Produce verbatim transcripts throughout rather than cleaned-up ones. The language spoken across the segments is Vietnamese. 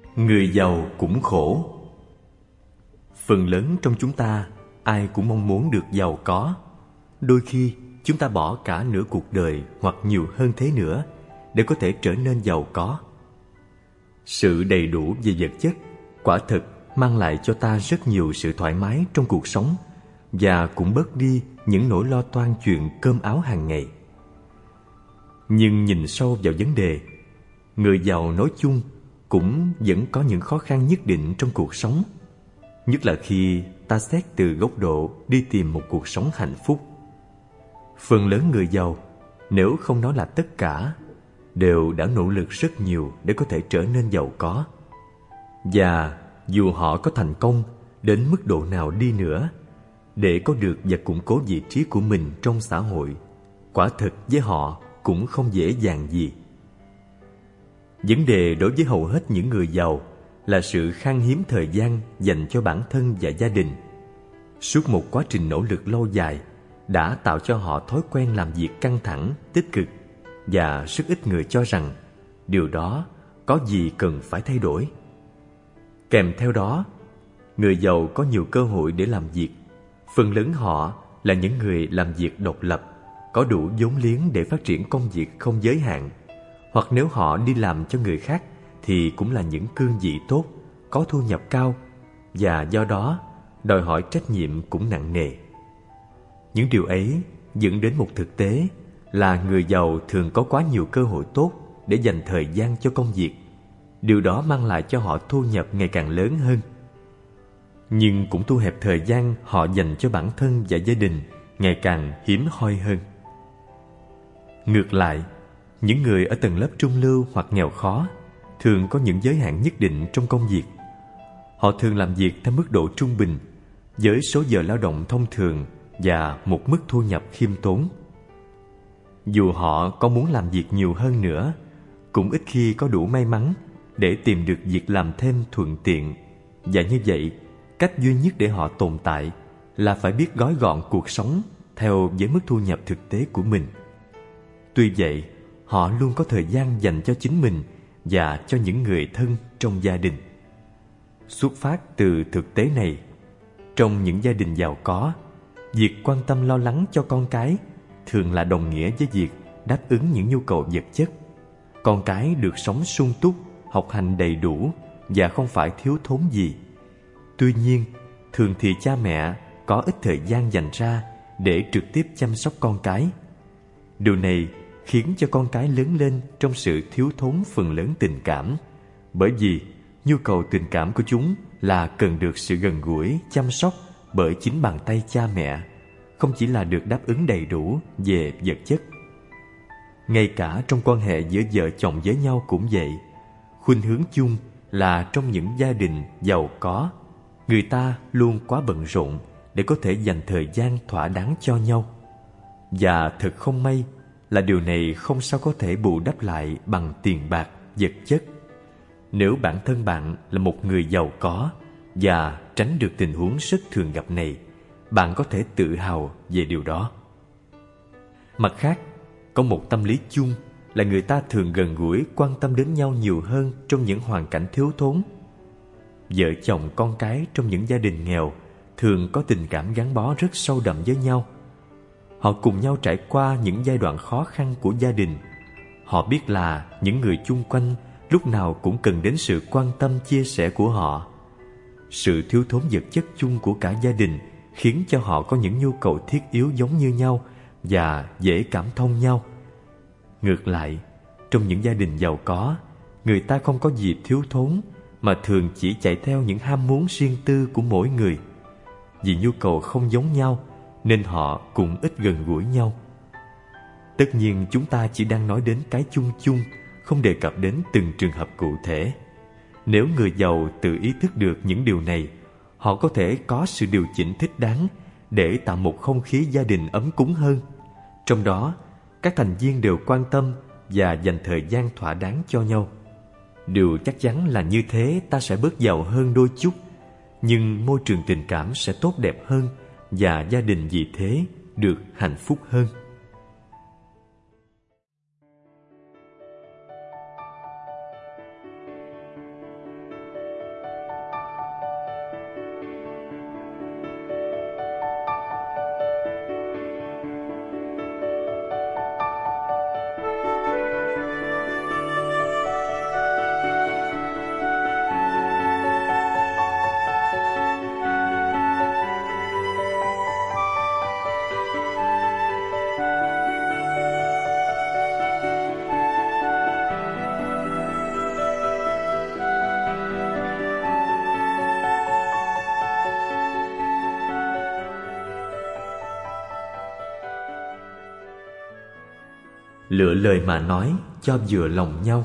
Người giàu cũng khổ. Phần lớn trong chúng ta, ai cũng mong muốn được giàu có. Đôi khi, chúng ta bỏ cả nửa cuộc đời hoặc nhiều hơn thế nữa để có thể trở nên giàu có. Sự đầy đủ về vật chất quả thực mang lại cho ta rất nhiều sự thoải mái trong cuộc sống và cũng bớt đi những nỗi lo toan chuyện cơm áo hàng ngày. Nhưng nhìn sâu vào vấn đề, người giàu nói chung cũng vẫn có những khó khăn nhất định trong cuộc sống, nhất là khi ta xét từ góc độ đi tìm một cuộc sống hạnh phúc. Phần lớn người giàu, nếu không nói là tất cả, đều đã nỗ lực rất nhiều để có thể trở nên giàu có. Và dù họ có thành công đến mức độ nào đi nữa, để có được và củng cố vị trí của mình trong xã hội, quả thực với họ cũng không dễ dàng gì. Vấn đề đối với hầu hết những người giàu là sự khan hiếm thời gian dành cho bản thân và gia đình. Suốt một quá trình nỗ lực lâu dài đã tạo cho họ thói quen làm việc căng thẳng, tích cực, và rất ít người cho rằng điều đó có gì cần phải thay đổi. Kèm theo đó, người giàu có nhiều cơ hội để làm việc. Phần lớn họ là những người làm việc độc lập, có đủ vốn liếng để phát triển công việc không giới hạn. Hoặc nếu họ đi làm cho người khác thì cũng là những cương vị tốt, có thu nhập cao, và do đó đòi hỏi trách nhiệm cũng nặng nề. Những điều ấy dẫn đến một thực tế là người giàu thường có quá nhiều cơ hội tốt để dành thời gian cho công việc. Điều đó mang lại cho họ thu nhập ngày càng lớn hơn, nhưng cũng thu hẹp thời gian họ dành cho bản thân và gia đình ngày càng hiếm hoi hơn. Ngược lại, những người ở tầng lớp trung lưu hoặc nghèo khó thường có những giới hạn nhất định trong công việc. Họ thường làm việc theo mức độ trung bình, với số giờ lao động thông thường và một mức thu nhập khiêm tốn. Dù họ có muốn làm việc nhiều hơn nữa, cũng ít khi có đủ may mắn để tìm được việc làm thêm thuận tiện. Và như vậy, cách duy nhất để họ tồn tại là phải biết gói gọn cuộc sống theo với mức thu nhập thực tế của mình. Tuy vậy, họ luôn có thời gian dành cho chính mình và cho những người thân trong gia đình. Xuất phát từ thực tế này, trong những gia đình giàu có, việc quan tâm lo lắng cho con cái thường là đồng nghĩa với việc đáp ứng những nhu cầu vật chất. Con cái được sống sung túc, học hành đầy đủ và không phải thiếu thốn gì. Tuy nhiên, thường thì cha mẹ có ít thời gian dành ra để trực tiếp chăm sóc con cái. Điều này khiến cho con cái lớn lên trong sự thiếu thốn phần lớn tình cảm, bởi vì nhu cầu tình cảm của chúng là cần được sự gần gũi, chăm sóc bởi chính bàn tay cha mẹ, không chỉ là được đáp ứng đầy đủ về vật chất. Ngay cả trong quan hệ giữa vợ chồng với nhau cũng vậy. Khuynh hướng chung là trong những gia đình giàu có, người ta luôn quá bận rộn để có thể dành thời gian thỏa đáng cho nhau. Và thật không may là điều này không sao có thể bù đắp lại bằng tiền bạc, vật chất. Nếu bản thân bạn là một người giàu có và tránh được tình huống rất thường gặp này, bạn có thể tự hào về điều đó. Mặt khác, có một tâm lý chung là người ta thường gần gũi, quan tâm đến nhau nhiều hơn trong những hoàn cảnh thiếu thốn. Vợ chồng con cái trong những gia đình nghèo thường có tình cảm gắn bó rất sâu đậm với nhau. Họ cùng nhau trải qua những giai đoạn khó khăn của gia đình. Họ biết là những người chung quanh lúc nào cũng cần đến sự quan tâm chia sẻ của họ. Sự thiếu thốn vật chất chung của cả gia đình khiến cho họ có những nhu cầu thiết yếu giống như nhau và dễ cảm thông nhau. Ngược lại, trong những gia đình giàu có, người ta không có gì thiếu thốn, mà thường chỉ chạy theo những ham muốn riêng tư của mỗi người. Vì nhu cầu không giống nhau, nên họ cũng ít gần gũi nhau. Tất nhiên chúng ta chỉ đang nói đến cái chung chung, không đề cập đến từng trường hợp cụ thể. Nếu người giàu tự ý thức được những điều này, họ có thể có sự điều chỉnh thích đáng để tạo một không khí gia đình ấm cúng hơn. Trong đó, các thành viên đều quan tâm và dành thời gian thỏa đáng cho nhau. Điều chắc chắn là như thế ta sẽ bớt giàu hơn đôi chút, nhưng môi trường tình cảm sẽ tốt đẹp hơn và gia đình vì thế được hạnh phúc hơn. lựa lời mà nói cho vừa lòng nhau.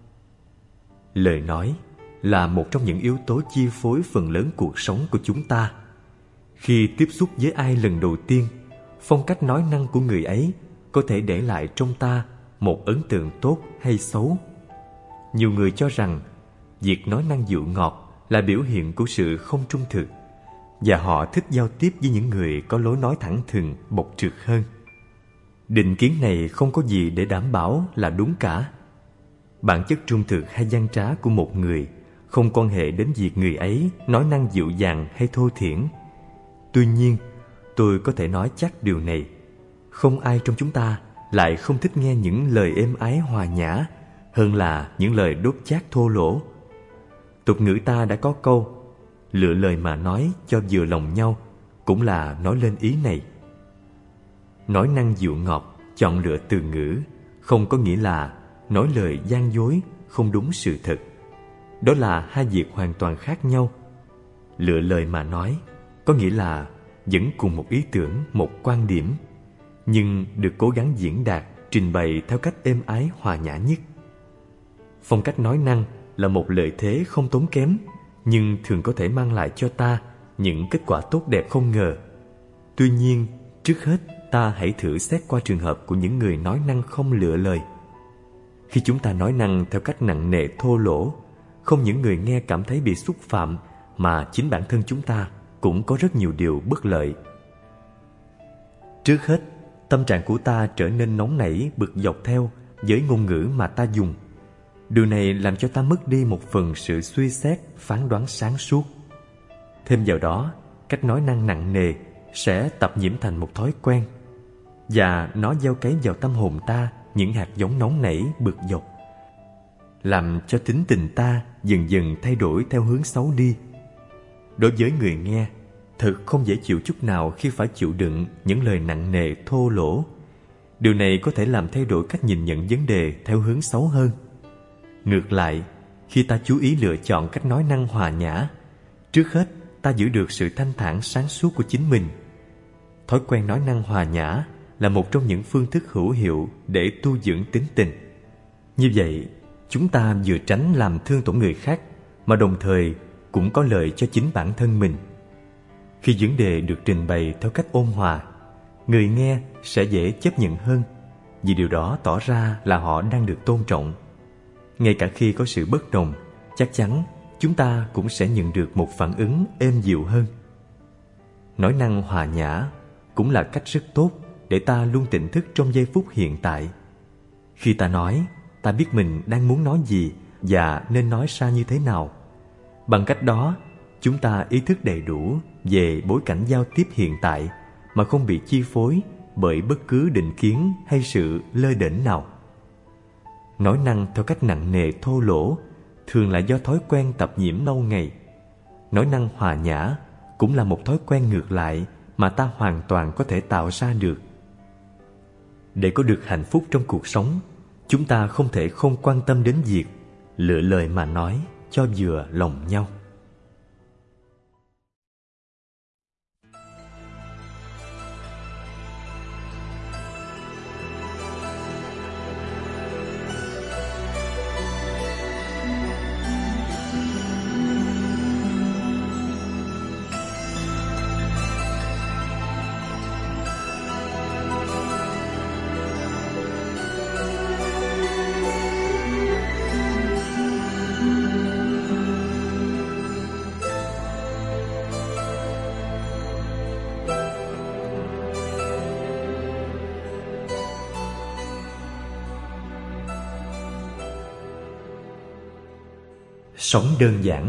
Lời nói là một trong những yếu tố chi phối phần lớn cuộc sống của chúng ta. Khi tiếp xúc với ai lần đầu tiên, phong cách nói năng của người ấy có thể để lại trong ta một ấn tượng tốt hay xấu. Nhiều người cho rằng việc nói năng dịu ngọt là biểu hiện của sự không trung thực, và họ thích giao tiếp với những người có lối nói thẳng thừng, bộc trực hơn. Định kiến này không có gì để đảm bảo là đúng cả. Bản chất trung thực hay gian trá của một người không quan hệ đến việc người ấy nói năng dịu dàng hay thô thiển. Tuy nhiên, tôi có thể nói chắc điều này: không ai trong chúng ta lại không thích nghe những lời êm ái hòa nhã hơn là những lời đốt chát thô lỗ. Tục ngữ ta đã có câu lựa lời mà nói cho vừa lòng nhau, cũng là nói lên ý này. Nói năng dịu ngọt, chọn lựa từ ngữ không có nghĩa là nói lời gian dối, không đúng sự thật. Đó là hai việc hoàn toàn khác nhau. Lựa lời mà nói có nghĩa là vẫn cùng một ý tưởng, một quan điểm, nhưng được cố gắng diễn đạt, trình bày theo cách êm ái hòa nhã nhất. Phong cách nói năng là một lợi thế không tốn kém, nhưng thường có thể mang lại cho ta những kết quả tốt đẹp không ngờ. Tuy nhiên, trước hết ta hãy thử xét qua trường hợp của những người nói năng không lựa lời. Khi chúng ta nói năng theo cách nặng nề thô lỗ, không những người nghe cảm thấy bị xúc phạm, mà chính bản thân chúng ta cũng có rất nhiều điều bất lợi. Trước hết, tâm trạng của ta trở nên nóng nảy, bực dọc theo với ngôn ngữ mà ta dùng. Điều này làm cho ta mất đi một phần sự suy xét, phán đoán sáng suốt. Thêm vào đó, cách nói năng nặng nề sẽ tập nhiễm thành một thói quen, và nó gieo cấy vào tâm hồn ta những hạt giống nóng nảy, bực dọc, làm cho tính tình ta dần dần thay đổi theo hướng xấu đi. Đối với người nghe, thật không dễ chịu chút nào khi phải chịu đựng những lời nặng nề thô lỗ. Điều này có thể làm thay đổi cách nhìn nhận vấn đề theo hướng xấu hơn. Ngược lại, khi ta chú ý lựa chọn cách nói năng hòa nhã, trước hết ta giữ được sự thanh thản sáng suốt của chính mình. Thói quen nói năng hòa nhã là một trong những phương thức hữu hiệu để tu dưỡng tính tình. Như vậy, chúng ta vừa tránh làm thương tổn người khác, mà đồng thời cũng có lợi cho chính bản thân mình. Khi vấn đề được trình bày theo cách ôn hòa, người nghe sẽ dễ chấp nhận hơn, vì điều đó tỏ ra là họ đang được tôn trọng. Ngay cả khi có sự bất đồng, chắc chắn chúng ta cũng sẽ nhận được một phản ứng êm dịu hơn. Nói năng hòa nhã cũng là cách rất tốt để ta luôn tỉnh thức trong giây phút hiện tại. Khi ta nói, ta biết mình đang muốn nói gì và nên nói ra như thế nào. Bằng cách đó, chúng ta ý thức đầy đủ về bối cảnh giao tiếp hiện tại mà không bị chi phối bởi bất cứ định kiến hay sự lơ đễnh nào. Nói năng theo cách nặng nề thô lỗ thường là do thói quen tập nhiễm lâu ngày. Nói năng hòa nhã cũng là một thói quen ngược lại mà ta hoàn toàn có thể tạo ra được. Để có được hạnh phúc trong cuộc sống, chúng ta không thể không quan tâm đến việc lựa lời mà nói cho vừa lòng nhau. Sống đơn giản.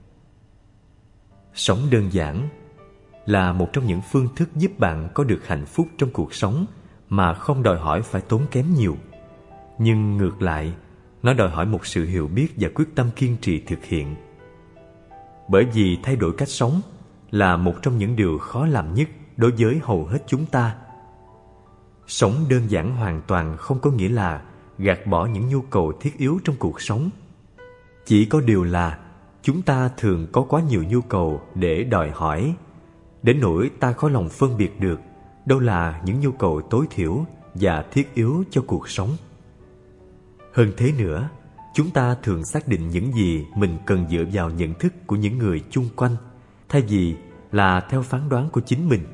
Sống đơn giản là một trong những phương thức giúp bạn có được hạnh phúc trong cuộc sống mà không đòi hỏi phải tốn kém nhiều. Nhưng ngược lại, nó đòi hỏi một sự hiểu biết và quyết tâm kiên trì thực hiện. Bởi vì thay đổi cách sống là một trong những điều khó làm nhất đối với hầu hết chúng ta. Sống đơn giản hoàn toàn không có nghĩa là gạt bỏ những nhu cầu thiết yếu trong cuộc sống. Chỉ có điều là chúng ta thường có quá nhiều nhu cầu để đòi hỏi, đến nỗi ta khó lòng phân biệt được đâu là những nhu cầu tối thiểu và thiết yếu cho cuộc sống. Hơn thế nữa, chúng ta thường xác định những gì mình cần dựa vào nhận thức của những người chung quanh, thay vì là theo phán đoán của chính mình.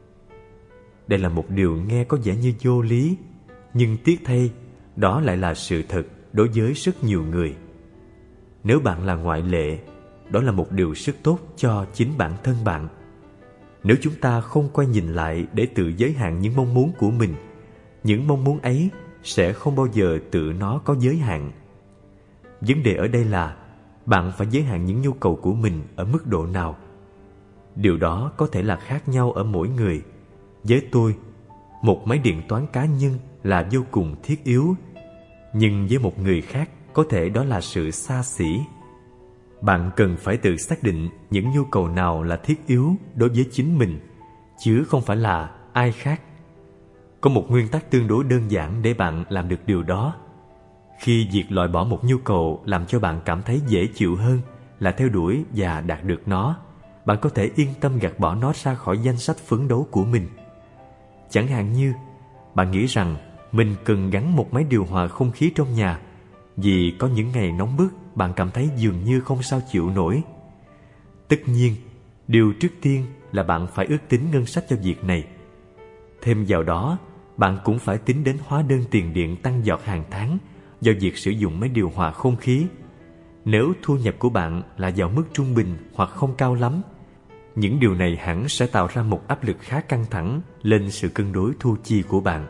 Đây là một điều nghe có vẻ như vô lý, nhưng tiếc thay, đó lại là sự thật đối với rất nhiều người. Nếu bạn là ngoại lệ, đó là một điều rất tốt cho chính bản thân bạn. Nếu chúng ta không quay nhìn lại để tự giới hạn những mong muốn của mình, những mong muốn ấy sẽ không bao giờ tự nó có giới hạn. Vấn đề ở đây là bạn phải giới hạn những nhu cầu của mình ở mức độ nào. Điều đó có thể là khác nhau ở mỗi người. Với tôi, một máy điện toán cá nhân là vô cùng thiết yếu, nhưng với một người khác có thể đó là sự xa xỉ. Bạn cần phải tự xác định những nhu cầu nào là thiết yếu đối với chính mình, chứ không phải là ai khác. Có một nguyên tắc tương đối đơn giản để bạn làm được điều đó. Khi việc loại bỏ một nhu cầu làm cho bạn cảm thấy dễ chịu hơn là theo đuổi và đạt được nó, bạn có thể yên tâm gạt bỏ nó ra khỏi danh sách phấn đấu của mình. Chẳng hạn như bạn nghĩ rằng mình cần gắn một máy điều hòa không khí trong nhà vì có những ngày nóng bức bạn cảm thấy dường như không sao chịu nổi. Tất nhiên, điều trước tiên là bạn phải ước tính ngân sách cho việc này. Thêm vào đó, bạn cũng phải tính đến hóa đơn tiền điện tăng giọt hàng tháng do việc sử dụng máy điều hòa không khí. Nếu thu nhập của bạn là vào mức trung bình hoặc không cao lắm, những điều này hẳn sẽ tạo ra một áp lực khá căng thẳng lên sự cân đối thu chi của bạn.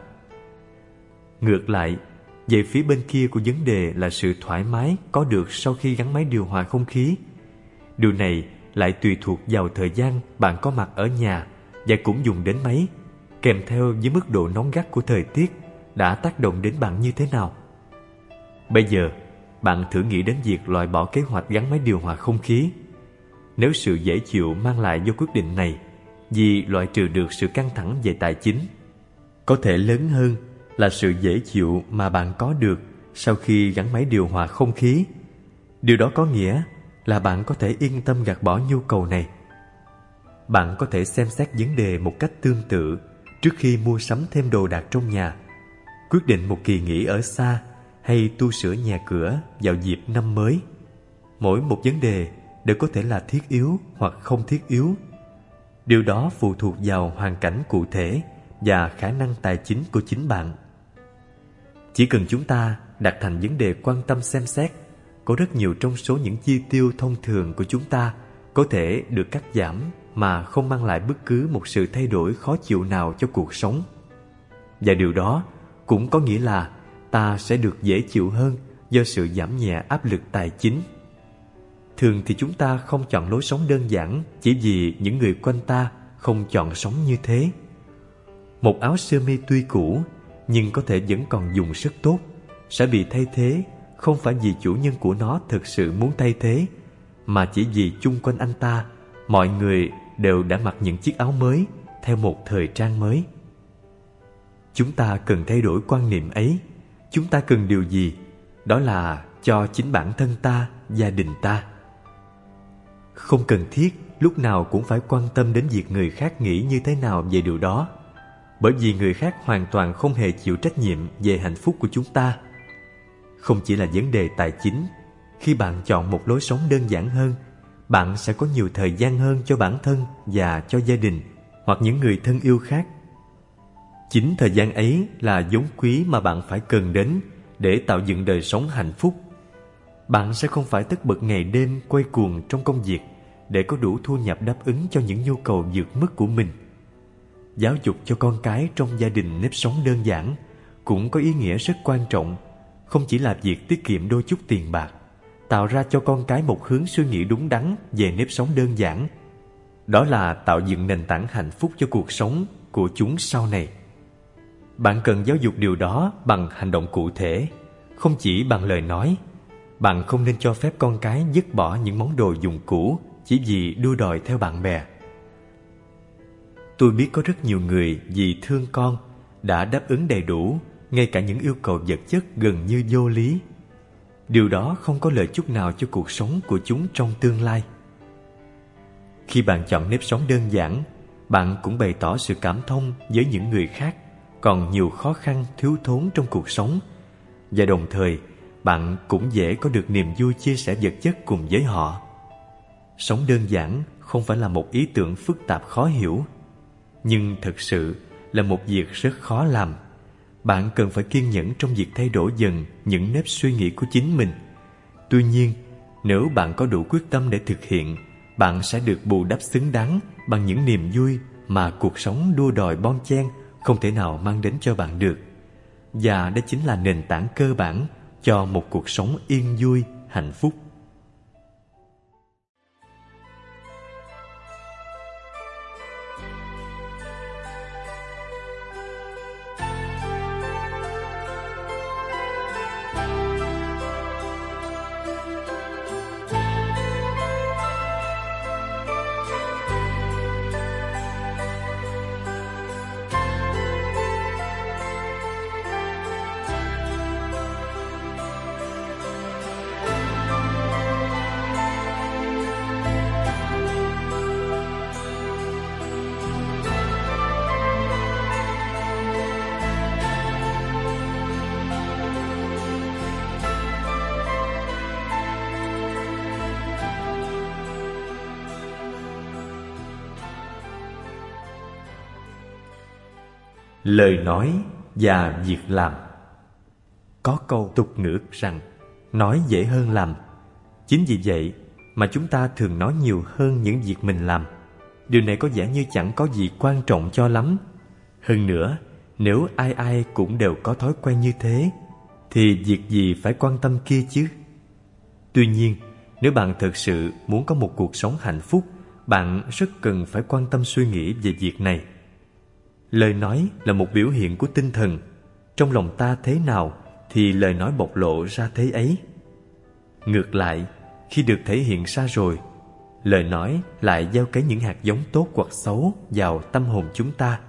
Ngược lại, về phía bên kia của vấn đề là sự thoải mái có được sau khi gắn máy điều hòa không khí. Điều này lại tùy thuộc vào thời gian bạn có mặt ở nhà và cũng dùng đến máy, kèm theo với mức độ nóng gắt của thời tiết đã tác động đến bạn như thế nào. Bây giờ, bạn thử nghĩ đến việc loại bỏ kế hoạch gắn máy điều hòa không khí. Nếu sự dễ chịu mang lại do quyết định này vì loại trừ được sự căng thẳng về tài chính, có thể lớn hơn là sự dễ chịu mà bạn có được sau khi gắn máy điều hòa không khí. Điều đó có nghĩa là bạn có thể yên tâm gạt bỏ nhu cầu này. Bạn có thể xem xét vấn đề một cách tương tự trước khi mua sắm thêm đồ đạc trong nhà, quyết định một kỳ nghỉ ở xa hay tu sửa nhà cửa vào dịp năm mới. Mỗi một vấn đề đều có thể là thiết yếu hoặc không thiết yếu. Điều đó phụ thuộc vào hoàn cảnh cụ thể và khả năng tài chính của chính bạn. Chỉ cần chúng ta đặt thành vấn đề quan tâm xem xét, có rất nhiều trong số những chi tiêu thông thường của chúng ta có thể được cắt giảm mà không mang lại bất cứ một sự thay đổi khó chịu nào cho cuộc sống. Và điều đó cũng có nghĩa là ta sẽ được dễ chịu hơn do sự giảm nhẹ áp lực tài chính. Thường thì chúng ta không chọn lối sống đơn giản chỉ vì những người quanh ta không chọn sống như thế. Một áo sơ mi tuy cũ nhưng có thể vẫn còn dùng rất tốt sẽ bị thay thế không phải vì chủ nhân của nó thực sự muốn thay thế, mà chỉ vì chung quanh anh ta mọi người đều đã mặc những chiếc áo mới theo một thời trang mới. Chúng ta cần thay đổi quan niệm ấy. Chúng ta cần điều gì? Đó là cho chính bản thân ta, gia đình ta. Không cần thiết lúc nào cũng phải quan tâm đến việc người khác nghĩ như thế nào về điều đó, bởi vì người khác hoàn toàn không hề chịu trách nhiệm về hạnh phúc của chúng ta. Không chỉ là vấn đề tài chính, khi bạn chọn một lối sống đơn giản hơn, bạn sẽ có nhiều thời gian hơn cho bản thân và cho gia đình hoặc những người thân yêu khác. Chính thời gian ấy là vốn quý mà bạn phải cần đến để tạo dựng đời sống hạnh phúc. Bạn sẽ không phải tất bật ngày đêm quay cuồng trong công việc để có đủ thu nhập đáp ứng cho những nhu cầu vượt mức của mình. Giáo dục cho con cái trong gia đình nếp sống đơn giản cũng có ý nghĩa rất quan trọng, không chỉ là việc tiết kiệm đôi chút tiền bạc, tạo ra cho con cái một hướng suy nghĩ đúng đắn về nếp sống đơn giản. Đó là tạo dựng nền tảng hạnh phúc cho cuộc sống của chúng sau này. Bạn cần giáo dục điều đó bằng hành động cụ thể, không chỉ bằng lời nói. Bạn không nên cho phép con cái dứt bỏ những món đồ dùng cũ chỉ vì đua đòi theo bạn bè. Tôi biết có rất nhiều người vì thương con đã đáp ứng đầy đủ ngay cả những yêu cầu vật chất gần như vô lý. Điều đó không có lợi chút nào cho cuộc sống của chúng trong tương lai. Khi bạn chọn nếp sống đơn giản, bạn cũng bày tỏ sự cảm thông với những người khác còn nhiều khó khăn thiếu thốn trong cuộc sống, và đồng thời bạn cũng dễ có được niềm vui chia sẻ vật chất cùng với họ. Sống đơn giản không phải là một ý tưởng phức tạp khó hiểu, nhưng thực sự là một việc rất khó làm. Bạn cần phải kiên nhẫn trong việc thay đổi dần những nếp suy nghĩ của chính mình. Tuy nhiên, nếu bạn có đủ quyết tâm để thực hiện, bạn sẽ được bù đắp xứng đáng bằng những niềm vui mà cuộc sống đua đòi bon chen không thể nào mang đến cho bạn được. Và đó chính là nền tảng cơ bản cho một cuộc sống yên vui, hạnh phúc. Lời nói và việc làm. Có câu tục ngữ rằng nói dễ hơn làm. Chính vì vậy mà chúng ta thường nói nhiều hơn những việc mình làm. Điều này có vẻ như chẳng có gì quan trọng cho lắm. Hơn nữa, nếu ai ai cũng đều có thói quen như thế, thì việc gì phải quan tâm kia chứ? Tuy nhiên, nếu bạn thực sự muốn có một cuộc sống hạnh phúc, bạn rất cần phải quan tâm suy nghĩ về việc này. Lời nói là một biểu hiện của tinh thần. Trong lòng ta thế nào thì lời nói bộc lộ ra thế ấy. Ngược lại, khi được thể hiện ra rồi, lời nói lại gieo cấy những hạt giống tốt hoặc xấu vào tâm hồn chúng ta.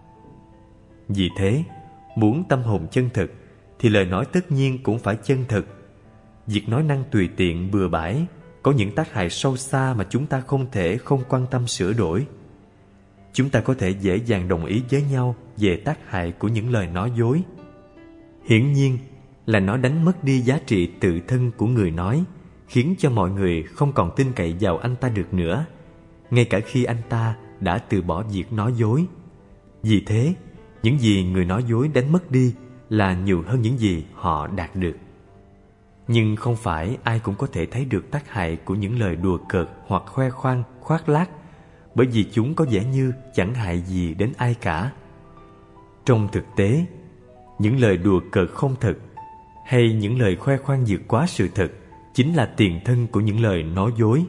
Vì thế, muốn tâm hồn chân thực thì lời nói tất nhiên cũng phải chân thực. Việc nói năng tùy tiện bừa bãi có những tác hại sâu xa mà chúng ta không thể không quan tâm sửa đổi. Chúng ta có thể dễ dàng đồng ý với nhau về tác hại của những lời nói dối. Hiển nhiên là nó đánh mất đi giá trị tự thân của người nói, khiến cho mọi người không còn tin cậy vào anh ta được nữa, ngay cả khi anh ta đã từ bỏ việc nói dối. Vì thế, những gì người nói dối đánh mất đi là nhiều hơn những gì họ đạt được. Nhưng không phải ai cũng có thể thấy được tác hại của những lời đùa cợt hoặc khoe khoang, khoác lác, bởi vì chúng có vẻ như chẳng hại gì đến ai cả. Trong thực tế, những lời đùa cợt không thật hay những lời khoe khoang vượt quá sự thật chính là tiền thân của những lời nói dối.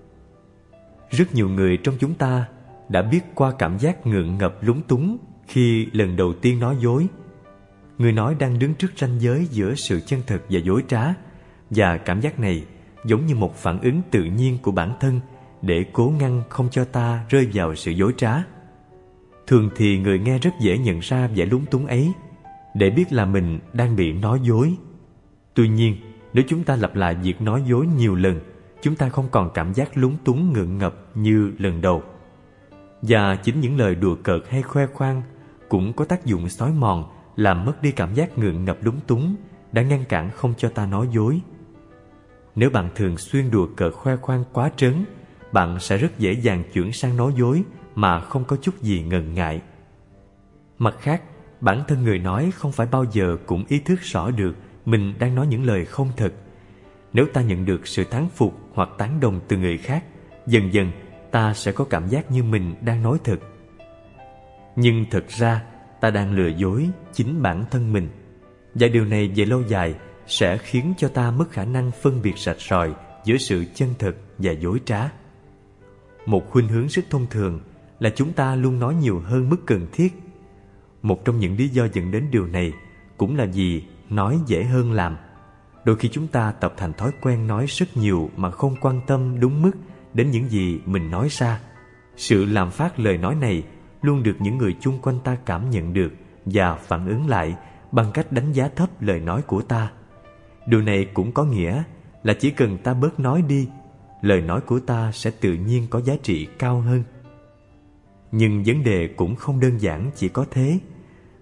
Rất nhiều người trong chúng ta đã biết qua cảm giác ngượng ngập lúng túng khi lần đầu tiên nói dối. Người nói đang đứng trước ranh giới giữa sự chân thật và dối trá, và cảm giác này giống như một phản ứng tự nhiên của bản thân để cố ngăn không cho ta rơi vào sự dối trá. Thường thì người nghe rất dễ nhận ra vẻ lúng túng ấy, để biết là mình đang bị nói dối. Tuy nhiên, nếu chúng ta lặp lại việc nói dối nhiều lần, chúng ta không còn cảm giác lúng túng ngượng ngập như lần đầu. Và chính những lời đùa cợt hay khoe khoang cũng có tác dụng xói mòn, làm mất đi cảm giác ngượng ngập lúng túng, đã ngăn cản không cho ta nói dối. Nếu bạn thường xuyên đùa cợt khoe khoang quá trớn, bạn sẽ rất dễ dàng chuyển sang nói dối mà không có chút gì ngần ngại. Mặt khác, bản thân người nói không phải bao giờ cũng ý thức rõ được mình đang nói những lời không thật. Nếu ta nhận được sự thán phục hoặc tán đồng từ người khác, dần dần ta sẽ có cảm giác như mình đang nói thật. Nhưng thực ra, ta đang lừa dối chính bản thân mình. Và điều này về lâu dài sẽ khiến cho ta mất khả năng phân biệt rạch ròi giữa sự chân thật và dối trá. Một khuynh hướng rất thông thường là chúng ta luôn nói nhiều hơn mức cần thiết. Một trong những lý do dẫn đến điều này cũng là vì nói dễ hơn làm. Đôi khi chúng ta tập thành thói quen nói rất nhiều mà không quan tâm đúng mức đến những gì mình nói ra. Sự làm phát lời nói này luôn được những người chung quanh ta cảm nhận được và phản ứng lại bằng cách đánh giá thấp lời nói của ta. Điều này cũng có nghĩa là chỉ cần ta bớt nói đi, lời nói của ta sẽ tự nhiên có giá trị cao hơn. Nhưng vấn đề cũng không đơn giản chỉ có thế.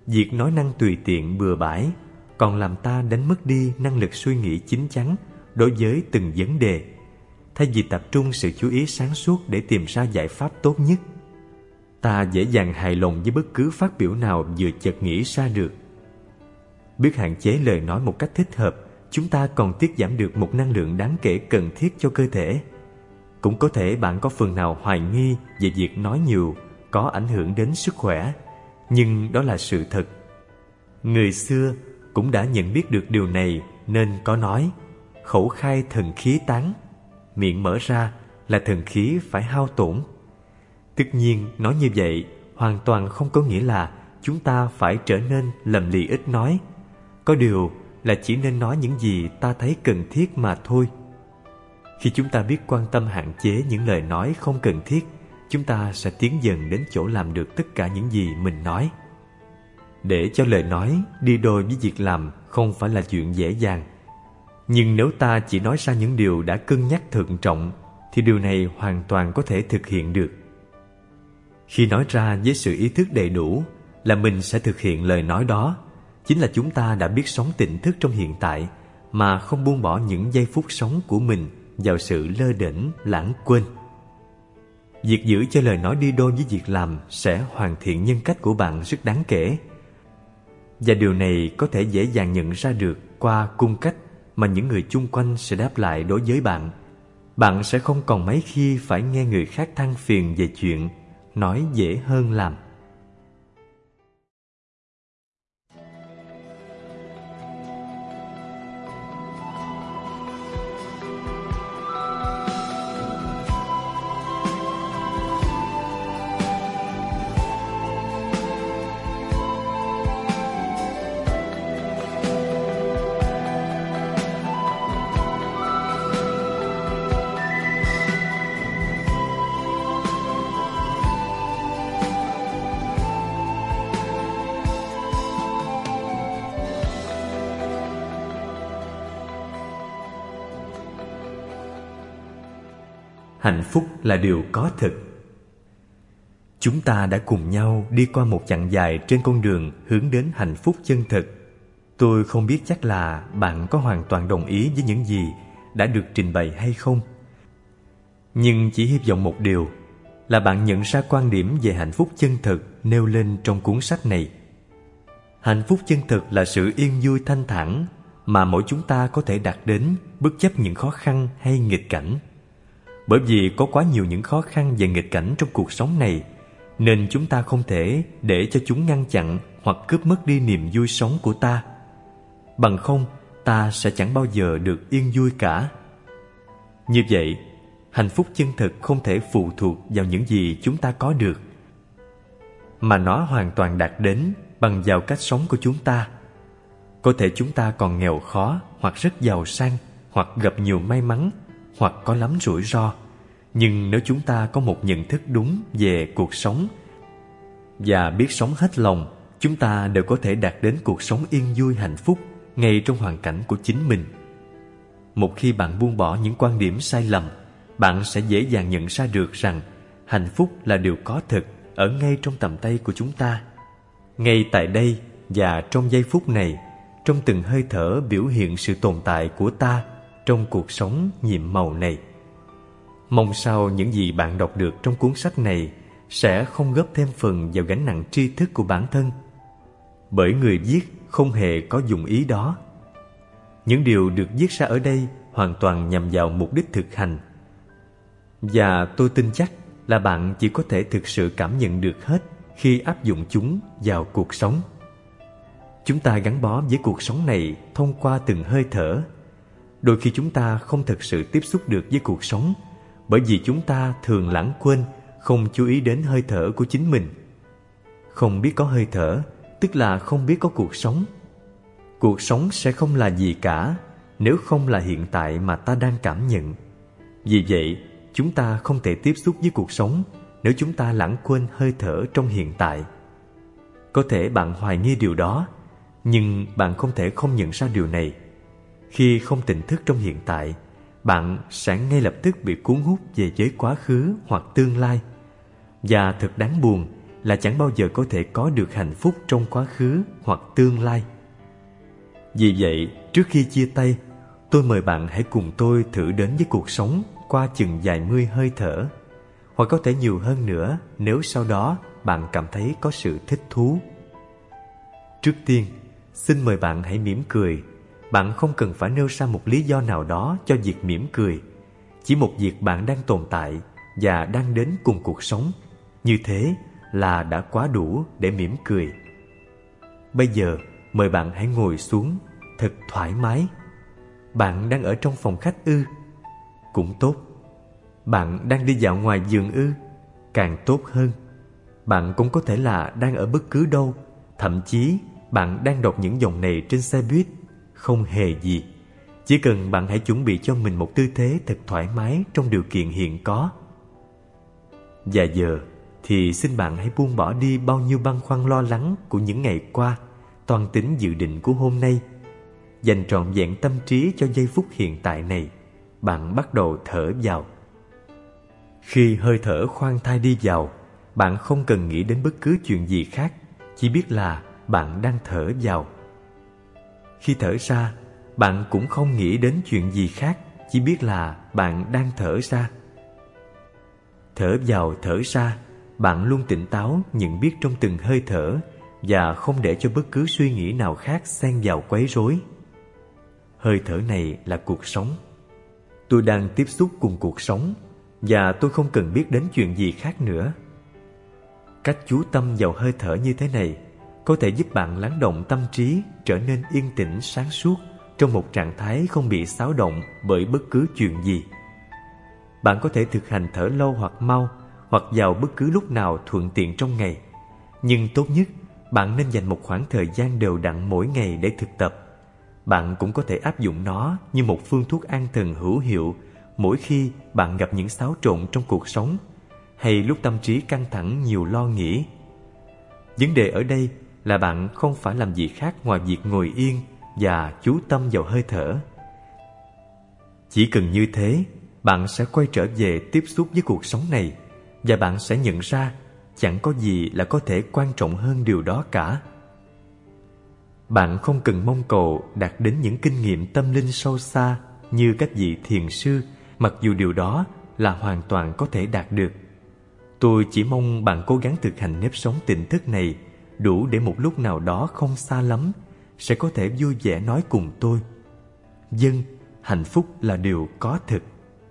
việc nói năng tùy tiện bừa bãi còn làm ta đánh mất đi năng lực suy nghĩ chín chắn đối với từng vấn đề, thay vì tập trung sự chú ý sáng suốt để tìm ra giải pháp tốt nhất. Ta dễ dàng hài lòng với bất cứ phát biểu nào vừa chợt nghĩ ra được. Biết hạn chế lời nói một cách thích hợp, chúng ta còn tiết giảm được một năng lượng đáng kể cần thiết cho cơ thể. Cũng có thể bạn có phần nào hoài nghi về việc nói nhiều có ảnh hưởng đến sức khỏe, nhưng đó là sự thật. Người xưa cũng đã nhận biết được điều này nên có nói: khẩu khai thần khí tán, miệng mở ra là thần khí phải hao tổn. Tất nhiên, nói như vậy hoàn toàn không có nghĩa là chúng ta phải trở nên lầm lì ít nói. Có điều là chỉ nên nói những gì ta thấy cần thiết mà thôi. Khi chúng ta biết quan tâm hạn chế những lời nói không cần thiết, chúng ta sẽ tiến dần đến chỗ làm được tất cả những gì mình nói. Để cho lời nói đi đôi với việc làm không phải là chuyện dễ dàng. Nhưng nếu ta chỉ nói ra những điều đã cân nhắc thận trọng, thì điều này hoàn toàn có thể thực hiện được. Khi nói ra với sự ý thức đầy đủ là mình sẽ thực hiện lời nói đó, chính là chúng ta đã biết sống tỉnh thức trong hiện tại mà không buông bỏ những giây phút sống của mình vào sự lơ đễnh, lãng quên. Việc giữ cho lời nói đi đôi với việc làm sẽ hoàn thiện nhân cách của bạn rất đáng kể. Và điều này có thể dễ dàng nhận ra được qua cung cách mà những người chung quanh sẽ đáp lại đối với bạn. Bạn sẽ không còn mấy khi phải nghe người khác than phiền về chuyện nói dễ hơn làm. Hạnh phúc là điều có thực. Chúng ta đã cùng nhau đi qua một chặng dài trên con đường hướng đến hạnh phúc chân thực. Tôi không biết chắc là bạn có hoàn toàn đồng ý với những gì đã được trình bày hay không. Nhưng chỉ hy vọng một điều là bạn nhận ra quan điểm về hạnh phúc chân thực nêu lên trong cuốn sách này. Hạnh phúc chân thực là sự yên vui thanh thản mà mỗi chúng ta có thể đạt đến bất chấp những khó khăn hay nghịch cảnh. Bởi vì có quá nhiều những khó khăn và nghịch cảnh trong cuộc sống này, nên chúng ta không thể để cho chúng ngăn chặn hoặc cướp mất đi niềm vui sống của ta. Bằng không, ta sẽ chẳng bao giờ được yên vui cả. Như vậy, hạnh phúc chân thực không thể phụ thuộc vào những gì chúng ta có được, mà nó hoàn toàn đạt đến bằng vào cách sống của chúng ta. Có thể chúng ta còn nghèo khó, hoặc rất giàu sang, hoặc gặp nhiều may mắn, hoặc có lắm rủi ro. Nhưng nếu chúng ta có một nhận thức đúng về cuộc sống và biết sống hết lòng, chúng ta đều có thể đạt đến cuộc sống yên vui hạnh phúc ngay trong hoàn cảnh của chính mình. Một khi bạn buông bỏ những quan điểm sai lầm, bạn sẽ dễ dàng nhận ra được rằng hạnh phúc là điều có thực ở ngay trong tầm tay của chúng ta. Ngay tại đây và trong giây phút này, trong từng hơi thở biểu hiện sự tồn tại của ta trong cuộc sống nhiệm màu này. Mong sao những gì bạn đọc được trong cuốn sách này sẽ không góp thêm phần vào gánh nặng tri thức của bản thân, bởi người viết không hề có dụng ý đó. Những điều được viết ra ở đây hoàn toàn nhằm vào mục đích thực hành, và tôi tin chắc là bạn chỉ có thể thực sự cảm nhận được hết khi áp dụng chúng vào cuộc sống. Chúng ta gắn bó với cuộc sống này thông qua từng hơi thở. Đôi khi chúng ta không thực sự tiếp xúc được với cuộc sống, bởi vì chúng ta thường lãng quên, không chú ý đến hơi thở của chính mình. Không biết có hơi thở, tức là không biết có cuộc sống. Cuộc sống sẽ không là gì cả nếu không là hiện tại mà ta đang cảm nhận. Vì vậy, chúng ta không thể tiếp xúc với cuộc sống nếu chúng ta lãng quên hơi thở trong hiện tại. Có thể bạn hoài nghi điều đó, nhưng bạn không thể không nhận ra điều này. Khi không tỉnh thức trong hiện tại, bạn sẽ ngay lập tức bị cuốn hút về với quá khứ hoặc tương lai. Và thật đáng buồn là chẳng bao giờ có thể có được hạnh phúc trong quá khứ hoặc tương lai. Vì vậy, trước khi chia tay, tôi mời bạn hãy cùng tôi thử đến với cuộc sống qua chừng vài mươi hơi thở, hoặc có thể nhiều hơn nữa nếu sau đó bạn cảm thấy có sự thích thú. Trước tiên, xin mời bạn hãy mỉm cười. Bạn không cần phải nêu ra một lý do nào đó cho việc mỉm cười. Chỉ một việc bạn đang tồn tại và đang đến cùng cuộc sống, như thế là đã quá đủ để mỉm cười. Bây giờ, mời bạn hãy ngồi xuống thật thoải mái. Bạn đang ở trong phòng khách ư? Cũng tốt. Bạn đang đi dạo ngoài vườn ư? Càng tốt hơn. Bạn cũng có thể là đang ở bất cứ đâu. Thậm chí bạn đang đọc những dòng này trên xe buýt. Không hề gì. Chỉ cần bạn hãy chuẩn bị cho mình một tư thế thật thoải mái trong điều kiện hiện có. Và giờ thì xin bạn hãy buông bỏ đi bao nhiêu băn khoăn lo lắng của những ngày qua, toan tính dự định của hôm nay. Dành trọn vẹn tâm trí cho giây phút hiện tại này. Bạn bắt đầu thở vào. Khi hơi thở khoan thai đi vào, bạn không cần nghĩ đến bất cứ chuyện gì khác, chỉ biết là bạn đang thở vào. Khi thở ra, bạn cũng không nghĩ đến chuyện gì khác, chỉ biết là bạn đang thở ra. Thở vào thở ra, bạn luôn tỉnh táo nhận biết trong từng hơi thở và không để cho bất cứ suy nghĩ nào khác xen vào quấy rối. Hơi thở này là cuộc sống. Tôi đang tiếp xúc cùng cuộc sống và tôi không cần biết đến chuyện gì khác nữa. Cách chú tâm vào hơi thở như thế này có thể giúp bạn lắng động tâm trí, trở nên yên tĩnh sáng suốt trong một trạng thái không bị xáo động bởi bất cứ chuyện gì. Bạn có thể thực hành thở lâu hoặc mau, hoặc vào bất cứ lúc nào thuận tiện trong ngày. Nhưng tốt nhất, bạn nên dành một khoảng thời gian đều đặn mỗi ngày để thực tập. Bạn cũng có thể áp dụng nó như một phương thuốc an thần hữu hiệu mỗi khi bạn gặp những xáo trộn trong cuộc sống, hay lúc tâm trí căng thẳng nhiều lo nghĩ. Vấn đề ở đây là bạn không phải làm gì khác ngoài việc ngồi yên và chú tâm vào hơi thở. Chỉ cần như thế, bạn sẽ quay trở về tiếp xúc với cuộc sống này, và bạn sẽ nhận ra chẳng có gì là có thể quan trọng hơn điều đó cả. Bạn không cần mong cầu đạt đến những kinh nghiệm tâm linh sâu xa như các vị thiền sư, mặc dù điều đó là hoàn toàn có thể đạt được. Tôi chỉ mong bạn cố gắng thực hành nếp sống tỉnh thức này đủ để một lúc nào đó không xa lắm sẽ có thể vui vẻ nói cùng tôi: "Vâng, hạnh phúc là điều có thực."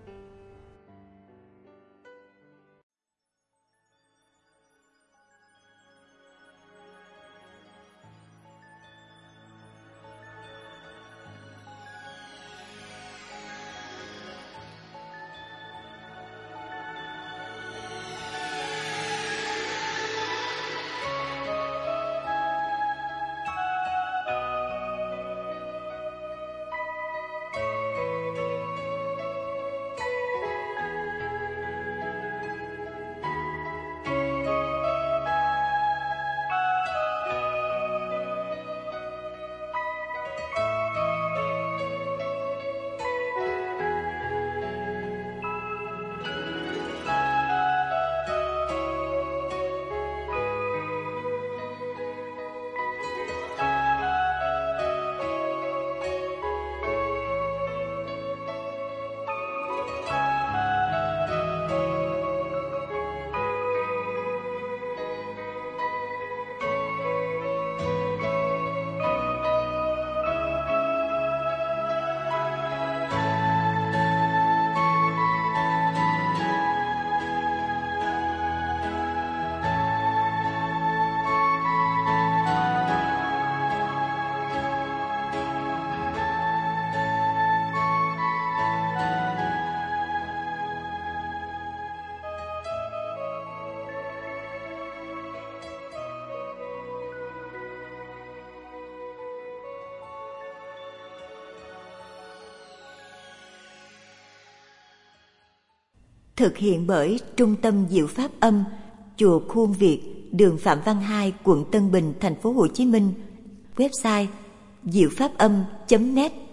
Thực hiện bởi Trung tâm Diệu Pháp Âm, Chùa Khuôn Việt, đường Phạm Văn Hai, quận Tân Bình, thành phố Hồ Chí Minh. Website diệu pháp âm chấm net.